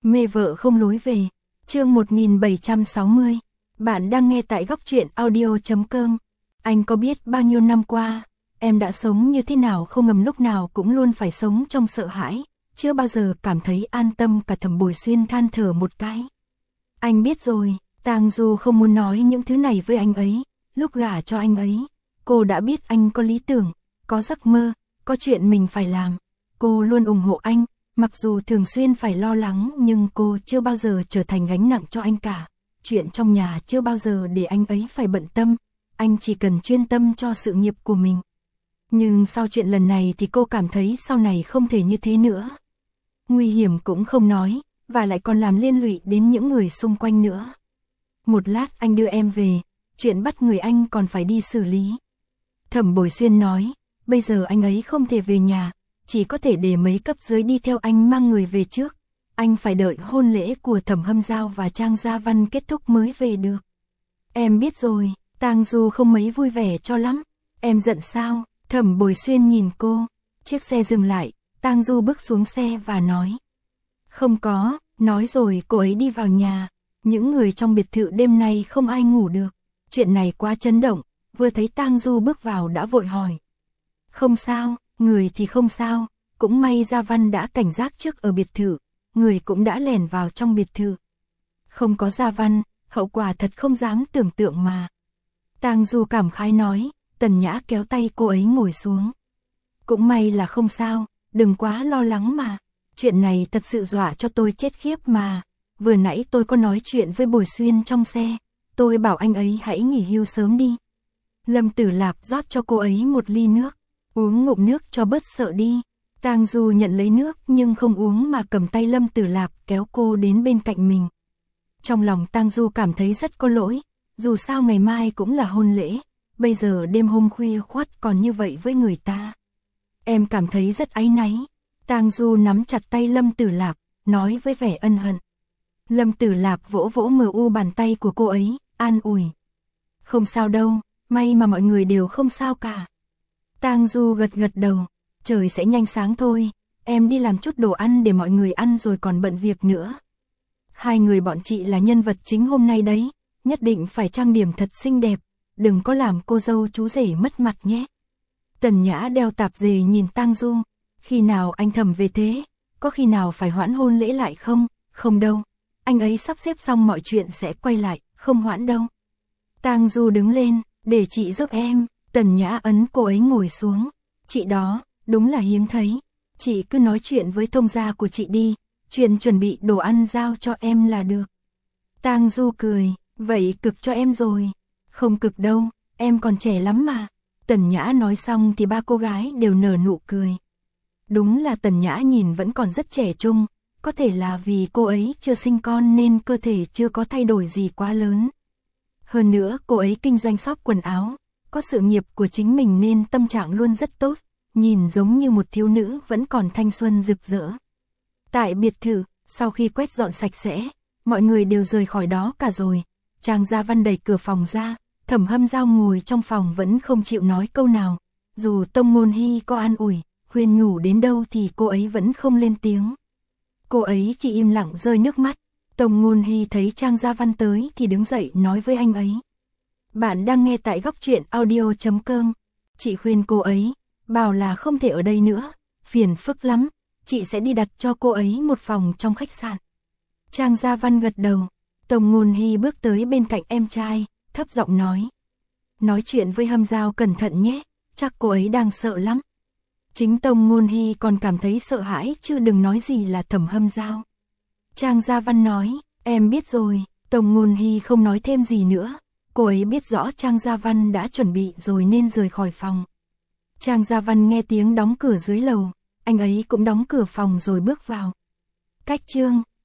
Mê vợ không lối về. Chương 1760. Bạn đang nghe tại góc truyện audio.com. Anh có biết bao nhiêu năm qua, em đã sống như thế nào không, ngầm lúc nào cũng luôn phải sống trong sợ hãi, chưa bao giờ cảm thấy an tâm cả. Thẩm Bồi Xuyên than thở một cái. Anh biết rồi, Tang Du không muốn nói những thứ này với anh ấy. Lúc gả cho anh ấy, cô đã biết anh có lý tưởng, có giấc mơ, có chuyện mình phải làm. Cô luôn ủng hộ anh, mặc dù thường xuyên phải lo lắng, nhưng cô chưa bao giờ trở thành gánh nặng cho anh cả. Chuyện trong nhà chưa bao giờ để anh ấy phải bận tâm, anh chỉ cần chuyên tâm cho sự nghiệp của mình. Nhưng sau chuyện lần này thì cô cảm thấy sau này không thể như thế nữa. Nguy hiểm cũng không nói, và lại còn làm liên lụy đến những người xung quanh nữa. Một lát anh đưa em về, chuyện bắt người anh còn phải đi xử lý. Thẩm Bồi Xuyên nói, bây giờ anh ấy không thể về nhà, chỉ có thể để mấy cấp dưới đi theo anh mang người về trước. Anh phải đợi hôn lễ của Thẩm Hâm Giao và Trang Gia Văn kết thúc mới về được. Em biết rồi. Tang Du không mấy vui vẻ cho lắm. Em giận sao? Thẩm Bồi Xuyên nhìn cô. Chiếc xe dừng lại, Tang Du bước xuống xe và nói. Không có, nói rồi cô ấy đi vào nhà. Những người trong biệt thự đêm nay không ai ngủ được. Chuyện này quá chấn động, vừa thấy Tang Du bước vào đã vội hỏi. Không sao, người thì không sao, cũng may Gia Văn đã cảnh giác trước ở biệt thự, người cũng đã lẻn vào trong biệt thự. Không có Gia Văn, hậu quả thật không dám tưởng tượng mà. Tang Du cảm khái nói, Tần Nhã kéo tay cô ấy ngồi xuống. Cũng may là không sao, đừng quá lo lắng mà. Chuyện này thật sự dọa cho tôi chết khiếp mà. Vừa nãy tôi có nói chuyện với Bồi Xuyên trong xe, tôi bảo anh ấy hãy nghỉ hưu sớm đi. Lâm Tử Lạp rót cho cô ấy một ly nước, uống ngụm nước cho bớt sợ đi. Tang Du nhận lấy nước nhưng không uống mà cầm tay Lâm Tử Lạp kéo cô đến bên cạnh mình. Trong lòng Tang Du cảm thấy rất có lỗi, dù sao ngày mai cũng là hôn lễ, bây giờ đêm hôm khuya khoắt còn như vậy với người ta. Em cảm thấy rất áy náy. Tang Du nắm chặt tay Lâm Tử Lạp, nói với vẻ ân hận. Lâm Tử Lạp vỗ vỗ mờ u bàn tay của cô ấy, an ủi. Không sao đâu, may mà mọi người đều không sao cả. Tang Du gật gật đầu, trời sẽ nhanh sáng thôi, em đi làm chút đồ ăn để mọi người ăn rồi còn bận việc nữa. Hai người bọn chị là nhân vật chính hôm nay đấy, nhất định phải trang điểm thật xinh đẹp, đừng có làm cô dâu chú rể mất mặt nhé. Tần Nhã đeo tạp dề nhìn Tang Du, khi nào anh Thẩm về thế, có khi nào phải hoãn hôn lễ lại không? Không đâu, anh ấy sắp xếp xong mọi chuyện sẽ quay lại, không hoãn đâu. Tang Du đứng lên, để chị giúp em. Tần Nhã ấn cô ấy ngồi xuống. Chị đó, đúng là hiếm thấy. Chị cứ nói chuyện với thông gia của chị đi, chuyện chuẩn bị đồ ăn giao cho em là được. Tang Du cười, vậy cực cho em rồi. Không cực đâu, em còn trẻ lắm mà. Tần Nhã nói xong thì ba cô gái đều nở nụ cười. Đúng là Tần Nhã nhìn vẫn còn rất trẻ trung, có thể là vì cô ấy chưa sinh con nên cơ thể chưa có thay đổi gì quá lớn. Hơn nữa cô ấy kinh doanh shop quần áo, có sự nghiệp của chính mình nên tâm trạng luôn rất tốt, nhìn giống như một thiếu nữ vẫn còn thanh xuân rực rỡ. Tại biệt thự, sau khi quét dọn sạch sẽ, mọi người đều rời khỏi đó cả rồi. Trang Gia Văn đẩy cửa phòng ra, Thẩm Hâm Giao ngồi trong phòng vẫn không chịu nói câu nào. Dù Tông Ngôn Hy có an ủi, khuyên nhủ đến đâu thì cô ấy vẫn không lên tiếng. Cô ấy chỉ im lặng rơi nước mắt. Tông Ngôn Hy thấy Trang Gia Văn tới thì đứng dậy nói với anh ấy. Bạn đang nghe tại góc truyện audio.com. Chị khuyên cô ấy, bảo là không thể ở đây nữa, phiền phức lắm, chị sẽ đi đặt cho cô ấy một phòng trong khách sạn. Trang Gia Văn gật đầu. Tông Ngôn Hy bước tới bên cạnh em trai, thấp giọng nói. Nói chuyện với Hâm Giao cẩn thận nhé, chắc cô ấy đang sợ lắm. Chính Tông Ngôn Hy còn cảm thấy sợ hãi chứ đừng nói gì là Thẩm Hâm Giao. Trang Gia Văn nói, em biết rồi. Tông Ngôn Hy không nói thêm gì nữa. Cô ấy biết rõ Trang Gia Văn đã chuẩn bị rồi nên rời khỏi phòng. Trang Gia Văn nghe tiếng đóng cửa dưới lầu, anh ấy cũng đóng cửa phòng rồi bước vào. Cách chương